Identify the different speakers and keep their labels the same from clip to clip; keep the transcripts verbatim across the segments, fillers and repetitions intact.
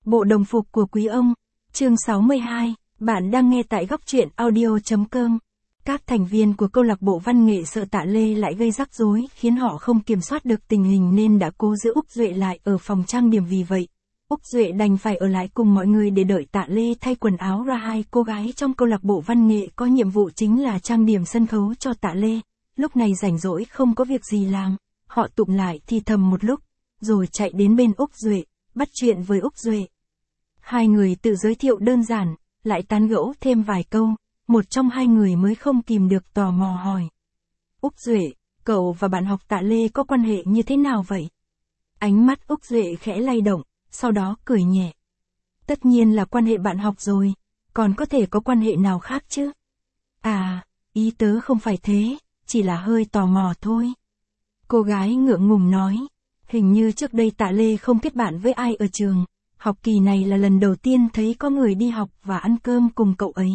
Speaker 1: Bộ đồng phục của quý ông. Chương sáu mươi hai, bạn đang nghe tại góc truyện audio.com. Các thành viên của câu lạc bộ văn nghệ sợ Tạ Lê lại gây rắc rối, khiến họ không kiểm soát được tình hình nên đã cố giữ Úc Duệ lại ở phòng trang điểm. Vì vậy, Úc Duệ đành phải ở lại cùng mọi người để đợi Tạ Lê thay quần áo ra. Hai cô gái trong câu lạc bộ văn nghệ có nhiệm vụ chính là trang điểm sân khấu cho Tạ Lê. Lúc này rảnh rỗi không có việc gì làm, họ tụm lại thì thầm một lúc, rồi chạy đến bên Úc Duệ, bắt chuyện với Úc Duệ. Hai người tự giới thiệu đơn giản, lại tán gẫu thêm vài câu, một trong hai người mới không kìm được tò mò hỏi. Úc Duệ, cậu và bạn học Tạ Lê có quan hệ như thế nào vậy? Ánh mắt Úc Duệ khẽ lay động, sau đó cười nhẹ. Tất nhiên là quan hệ bạn học rồi, còn có thể có quan hệ nào khác chứ? À, ý tớ không phải thế, chỉ là hơi tò mò thôi. Cô gái ngượng ngùng nói, hình như trước đây Tạ Lê không kết bạn với ai ở trường, học kỳ này là lần đầu tiên thấy có người đi học và ăn cơm cùng cậu ấy.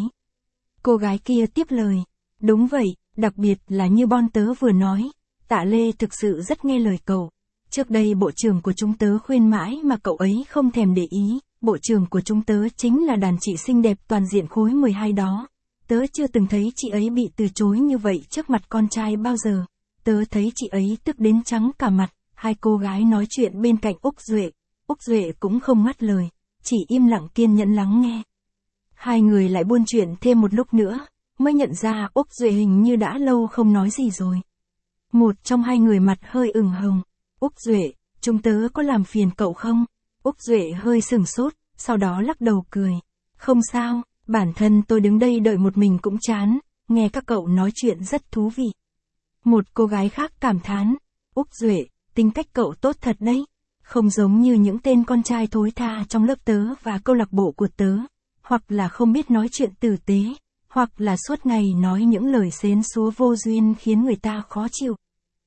Speaker 1: Cô gái kia tiếp lời, đúng vậy, đặc biệt là như Bon tớ vừa nói, Tạ Lê thực sự rất nghe lời cậu. Trước đây bộ trưởng của chúng tớ khuyên mãi mà cậu ấy không thèm để ý, bộ trưởng của chúng tớ chính là đàn chị xinh đẹp toàn diện khối mười hai đó. Tớ chưa từng thấy chị ấy bị từ chối như vậy trước mặt con trai bao giờ. Tớ thấy chị ấy tức đến trắng cả mặt. Hai cô gái nói chuyện bên cạnh Úc Duệ. Úc Duệ cũng không ngắt lời, chỉ im lặng kiên nhẫn lắng nghe. Hai người lại buôn chuyện thêm một lúc nữa, mới nhận ra Úc Duệ hình như đã lâu không nói gì rồi. Một trong hai người mặt hơi ửng hồng. Úc Duệ, chúng tớ có làm phiền cậu không? Úc Duệ hơi sửng sốt, sau đó lắc đầu cười. Không sao, bản thân tôi đứng đây đợi một mình cũng chán, nghe các cậu nói chuyện rất thú vị. Một cô gái khác cảm thán. Úc Duệ, tính cách cậu tốt thật đấy. Không giống như những tên con trai thối tha trong lớp tớ và câu lạc bộ của tớ. Hoặc là không biết nói chuyện tử tế, hoặc là suốt ngày nói những lời xến xúa vô duyên khiến người ta khó chịu.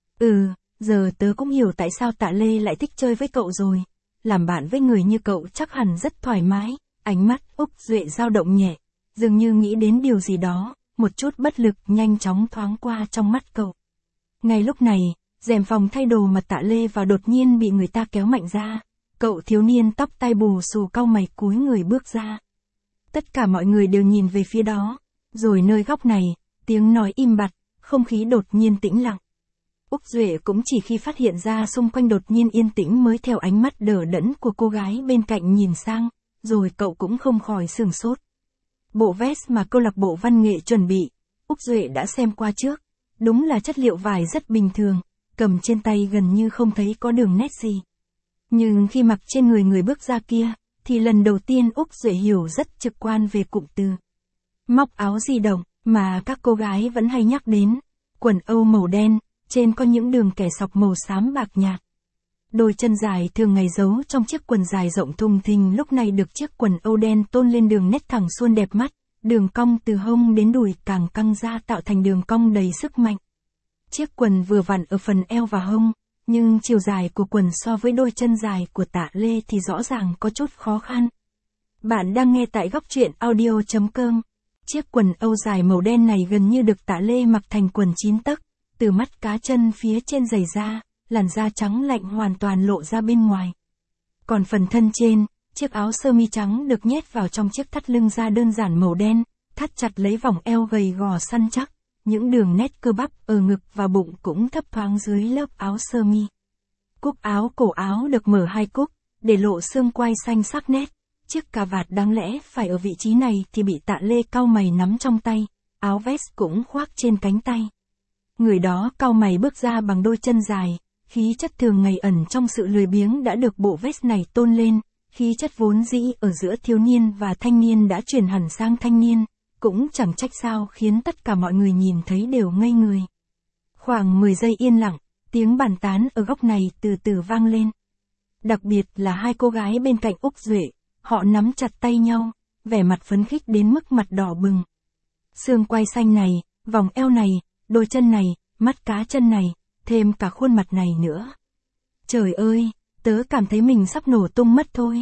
Speaker 1: Ừ, giờ tớ cũng hiểu tại sao Tạ Lê lại thích chơi với cậu rồi. Làm bạn với người như cậu chắc hẳn rất thoải mái. Ánh mắt Úc Duệ dao động nhẹ, dường như nghĩ đến điều gì đó, một chút bất lực nhanh chóng thoáng qua trong mắt cậu. Ngay lúc này, rèm phòng thay đồ mà Tạ Lê vào đột nhiên bị người ta kéo mạnh ra. Cậu thiếu niên tóc tai bù xù cau mày cúi người bước ra. Tất cả mọi người đều nhìn về phía đó. Rồi nơi góc này, tiếng nói im bặt, không khí đột nhiên tĩnh lặng. Úc Duệ cũng chỉ khi phát hiện ra xung quanh đột nhiên yên tĩnh mới theo ánh mắt đờ đẫn của cô gái bên cạnh nhìn sang, rồi cậu cũng không khỏi sửng sốt. Bộ vest mà câu lạc bộ văn nghệ chuẩn bị, Úc Duệ đã xem qua trước. Đúng là chất liệu vải rất bình thường, cầm trên tay gần như không thấy có đường nét gì. Nhưng khi mặc trên người người bước ra kia, thì lần đầu tiên Úc Duệ hiểu rất trực quan về cụm từ móc áo di động mà các cô gái vẫn hay nhắc đến. Quần âu màu đen, trên có những đường kẻ sọc màu xám bạc nhạt. Đôi chân dài thường ngày giấu trong chiếc quần dài rộng thùng thình lúc này được chiếc quần âu đen tôn lên đường nét thẳng suôn đẹp mắt. Đường cong từ hông đến đùi càng căng ra tạo thành đường cong đầy sức mạnh. Chiếc quần vừa vặn ở phần eo và hông, nhưng chiều dài của quần so với đôi chân dài của Tạ Lê thì rõ ràng có chút khó khăn. Bạn đang nghe tại góc truyện audio.com. Chiếc quần âu dài màu đen này gần như được Tạ Lê mặc thành quần chín tấc, từ mắt cá chân phía trên giày da, làn da trắng lạnh hoàn toàn lộ ra bên ngoài. Còn phần thân trên, chiếc áo sơ mi trắng được nhét vào trong chiếc thắt lưng da đơn giản màu đen, thắt chặt lấy vòng eo gầy gò săn chắc, những đường nét cơ bắp ở ngực và bụng cũng thấp thoáng dưới lớp áo sơ mi. Cúc áo cổ áo được mở hai cúc, để lộ xương quai xanh sắc nét. Chiếc cà vạt đáng lẽ phải ở vị trí này thì bị Tạ Lê cau mày nắm trong tay, áo vest cũng khoác trên cánh tay. Người đó cau mày bước ra bằng đôi chân dài, khí chất thường ngày ẩn trong sự lười biếng đã được bộ vest này tôn lên. Khí chất vốn dĩ ở giữa thiếu niên và thanh niên đã chuyển hẳn sang thanh niên, cũng chẳng trách sao khiến tất cả mọi người nhìn thấy đều ngây người. Khoảng mười giây yên lặng, tiếng bàn tán ở góc này từ từ vang lên. Đặc biệt là hai cô gái bên cạnh Úc Duệ, họ nắm chặt tay nhau, vẻ mặt phấn khích đến mức mặt đỏ bừng. Xương quai xanh này, vòng eo này, đôi chân này, mắt cá chân này, thêm cả khuôn mặt này nữa. Trời ơi! Tớ cảm thấy mình sắp nổ tung mất thôi.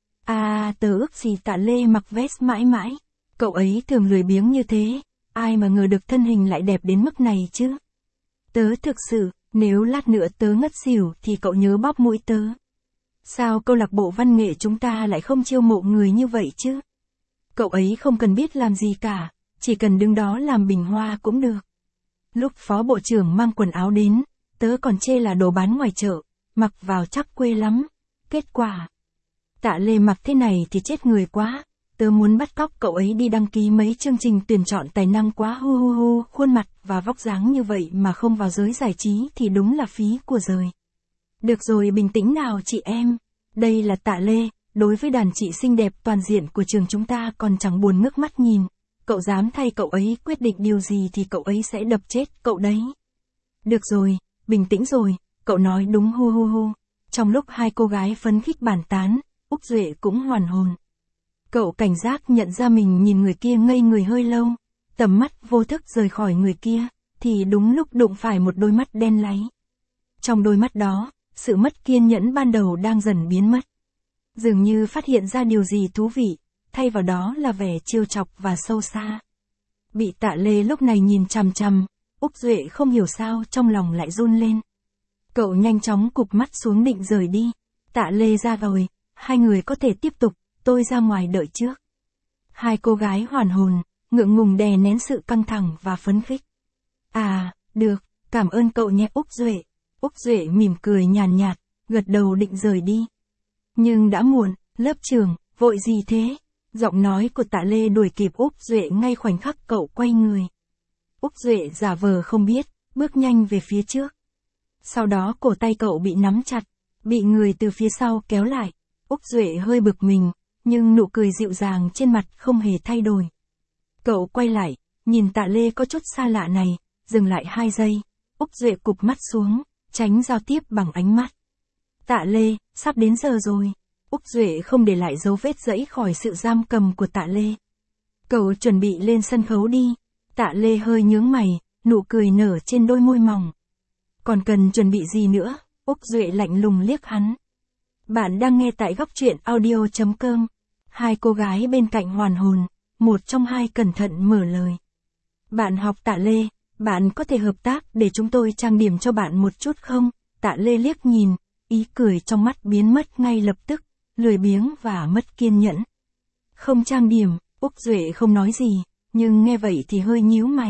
Speaker 1: À, tớ ước gì Tạ Lê mặc vest mãi mãi. Cậu ấy thường lười biếng như thế, ai mà ngờ được thân hình lại đẹp đến mức này chứ. Tớ thực sự, nếu lát nữa tớ ngất xỉu thì cậu nhớ bóp mũi tớ. Sao câu lạc bộ văn nghệ chúng ta lại không chiêu mộ người như vậy chứ? Cậu ấy không cần biết làm gì cả, chỉ cần đứng đó làm bình hoa cũng được. Lúc phó bộ trưởng mang quần áo đến, tớ còn chê là đồ bán ngoài chợ, mặc vào chắc quê lắm. Kết quả, Tạ Lê mặc thế này thì chết người quá. Tớ muốn bắt cóc cậu ấy đi đăng ký mấy chương trình tuyển chọn tài năng quá, hu hu hu, khuôn mặt và vóc dáng như vậy mà không vào giới giải trí thì đúng là phí của giời. Được rồi, bình tĩnh nào chị em. Đây là Tạ Lê, đối với đàn chị xinh đẹp toàn diện của trường chúng ta còn chẳng buồn ngước mắt nhìn. Cậu dám thay cậu ấy quyết định điều gì thì cậu ấy sẽ đập chết cậu đấy. Được rồi, bình tĩnh rồi, cậu nói đúng, hu hu hu. Trong lúc hai cô gái phấn khích bàn tán, Úc Duệ cũng hoàn hồn. Cậu cảnh giác nhận ra mình nhìn người kia ngây người hơi lâu, tầm mắt vô thức rời khỏi người kia, thì đúng lúc đụng phải một đôi mắt đen láy. Trong đôi mắt đó, sự mất kiên nhẫn ban đầu đang dần biến mất. Dường như phát hiện ra điều gì thú vị, thay vào đó là vẻ trêu chọc và sâu xa. Bị Tạ Lê lúc này nhìn chằm chằm, Úc Duệ không hiểu sao trong lòng lại run lên. Cậu nhanh chóng cụp mắt xuống định rời đi. Tạ Lê ra rồi, hai người có thể tiếp tục, tôi ra ngoài đợi trước. Hai cô gái hoàn hồn, ngượng ngùng đè nén sự căng thẳng và phấn khích. À, được, cảm ơn cậu nhé Úc Duệ. Úc Duệ mỉm cười nhàn nhạt, gật đầu định rời đi. Nhưng đã muộn, lớp trưởng, vội gì thế? Giọng nói của Tạ Lê đuổi kịp Úc Duệ ngay khoảnh khắc cậu quay người. Úc Duệ giả vờ không biết, bước nhanh về phía trước. Sau đó cổ tay cậu bị nắm chặt, bị người từ phía sau kéo lại. Úc Duệ hơi bực mình, nhưng nụ cười dịu dàng trên mặt không hề thay đổi. Cậu quay lại, nhìn Tạ Lê có chút xa lạ này, dừng lại hai giây. Úc Duệ cụp mắt xuống, tránh giao tiếp bằng ánh mắt. Tạ Lê, sắp đến giờ rồi. Úc Duệ không để lại dấu vết rẫy khỏi sự giam cầm của Tạ Lê. Cậu chuẩn bị lên sân khấu đi. Tạ Lê hơi nhướng mày, nụ cười nở trên đôi môi mỏng. Còn cần chuẩn bị gì nữa? Úc Duệ lạnh lùng liếc hắn. Bạn đang nghe tại góc truyện audio chấm com. Hai cô gái bên cạnh hoàn hồn, một trong hai cẩn thận mở lời. Bạn học Tạ Lê, bạn có thể hợp tác để chúng tôi trang điểm cho bạn một chút không? Tạ Lê liếc nhìn, ý cười trong mắt biến mất ngay lập tức, lười biếng và mất kiên nhẫn. Không trang điểm, Úc Duệ không nói gì, nhưng nghe vậy thì hơi nhíu mày.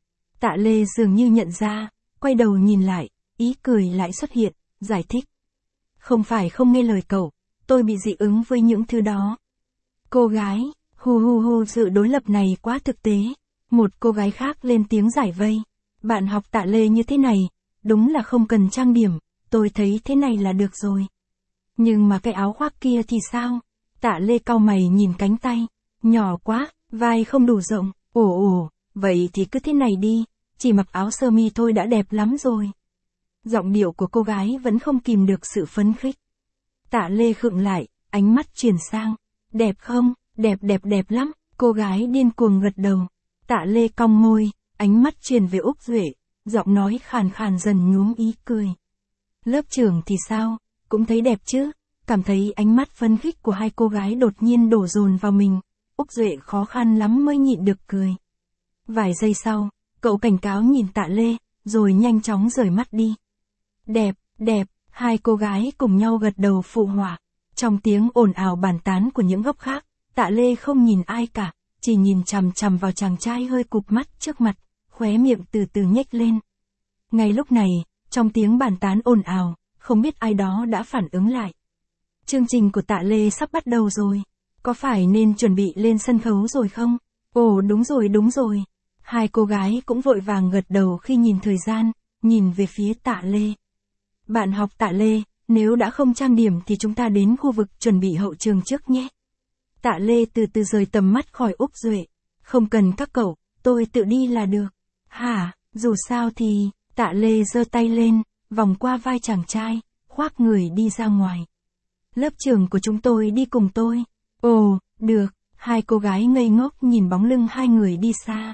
Speaker 1: Tạ Lê dường như nhận ra, quay đầu nhìn lại, ý cười lại xuất hiện, giải thích. Không phải không nghe lời cậu, tôi bị dị ứng với những thứ đó. Cô gái, hu hu hu, sự đối lập này quá thực tế. Một cô gái khác lên tiếng giải vây. Bạn học Tạ Lê như thế này, đúng là không cần trang điểm, tôi thấy thế này là được rồi. Nhưng mà cái áo khoác kia thì sao? Tạ Lê cau mày nhìn cánh tay, nhỏ quá, vai không đủ rộng. Ồ ồ, vậy thì cứ thế này đi, chỉ mặc áo sơ mi thôi đã đẹp lắm rồi. Giọng điệu của cô gái vẫn không kìm được sự phấn khích. Tạ Lê khựng lại, ánh mắt chuyển sang. Đẹp không? Đẹp đẹp đẹp lắm. Cô gái điên cuồng gật đầu. Tạ Lê cong môi, ánh mắt chuyển về Úc Duệ, giọng nói khàn khàn dần nhuốm ý cười. Lớp trưởng thì sao? Cũng thấy đẹp chứ? Cảm thấy ánh mắt phấn khích của hai cô gái đột nhiên đổ dồn vào mình. Úc Duệ khó khăn lắm mới nhịn được cười. Vài giây sau, cậu cảnh cáo nhìn Tạ Lê, rồi nhanh chóng rời mắt đi. Đẹp, đẹp, hai cô gái cùng nhau gật đầu phụ họa. Trong tiếng ồn ào bàn tán của những góc khác, Tạ Lê không nhìn ai cả, chỉ nhìn chằm chằm vào chàng trai hơi cụp mắt trước mặt, khóe miệng từ từ nhếch lên. Ngay lúc này, trong tiếng bàn tán ồn ào, không biết ai đó đã phản ứng lại. Chương trình của Tạ Lê sắp bắt đầu rồi, có phải nên chuẩn bị lên sân khấu rồi không? Ồ đúng rồi đúng rồi. Hai cô gái cũng vội vàng gật đầu khi nhìn thời gian, nhìn về phía Tạ Lê. Bạn học Tạ Lê, nếu đã không trang điểm thì chúng ta đến khu vực chuẩn bị hậu trường trước nhé. Tạ Lê từ từ rời tầm mắt khỏi Úc Duệ. Không cần các cậu, tôi tự đi là được. Hả, dù sao thì, Tạ Lê giơ tay lên, vòng qua vai chàng trai, khoác người đi ra ngoài. Lớp trưởng của chúng tôi đi cùng tôi. Ồ, được, hai cô gái ngây ngốc nhìn bóng lưng hai người đi xa.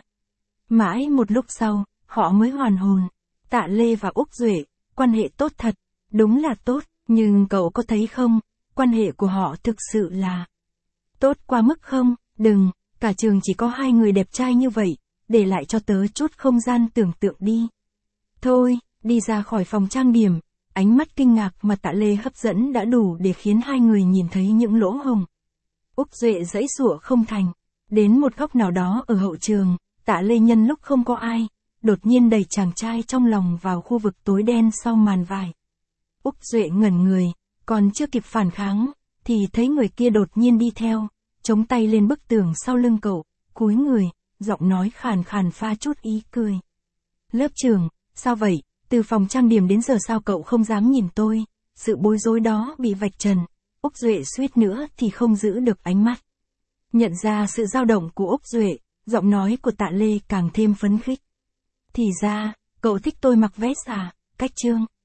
Speaker 1: Mãi một lúc sau, họ mới hoàn hồn. Tạ Lê và Úc Duệ, quan hệ tốt thật, đúng là tốt, nhưng cậu có thấy không, quan hệ của họ thực sự là tốt quá mức không? Đừng, cả trường chỉ có hai người đẹp trai như vậy, để lại cho tớ chút không gian tưởng tượng đi. Thôi, đi ra khỏi phòng trang điểm, Ánh mắt kinh ngạc mà Tạ Lê hấp dẫn đã đủ để khiến hai người nhìn thấy những lỗ hổng. Úc Duệ giãy giụa không thành. Đến một góc nào đó ở hậu trường, Tạ Lê nhân lúc không có ai, đột nhiên đẩy chàng trai trong lòng vào khu vực tối đen sau màn vải. Úc Duệ ngẩn người, còn chưa kịp phản kháng, thì thấy người kia đột nhiên đi theo, chống tay lên bức tường sau lưng cậu, cúi người, giọng nói khàn khàn pha chút ý cười. Lớp trưởng, sao vậy, từ phòng trang điểm đến giờ sao cậu không dám nhìn tôi? Sự bối rối đó bị vạch trần, Úc Duệ suýt nữa thì không giữ được ánh mắt. Nhận ra sự dao động của Úc Duệ, giọng nói của Tạ Lê càng thêm phấn khích. Thì ra, cậu thích tôi mặc vest à, Cách Trương.